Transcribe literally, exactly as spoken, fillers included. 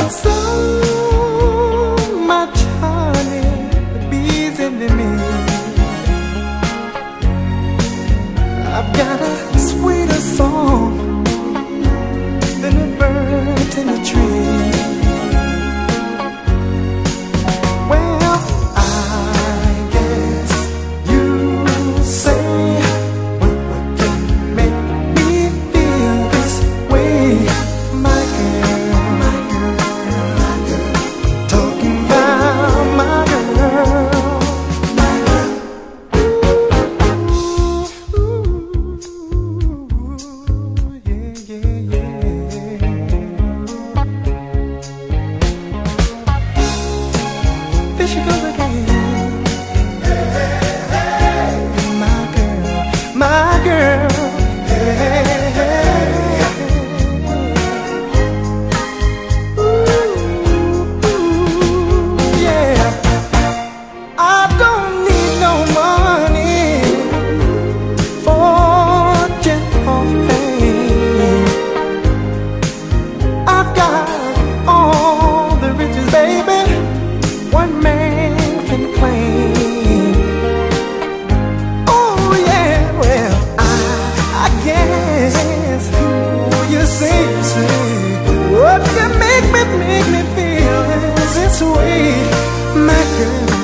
so much honey, the bees in me. I've got a sweeter song than a bird in a tree. Well, I guess you say what, what can make me feel this way, my girl, my girl, my girl. Talking about my girl, my girl. Ooh, yeah, yeah, yeah. There she goes again. My girl, my girl. Ooh, yeah. I don't need no money, fortune or fame. I've got all the riches, baby, one man can claim. Oh yeah, well I, I guess you say, you say, what can make me, make me feel this way, my girl.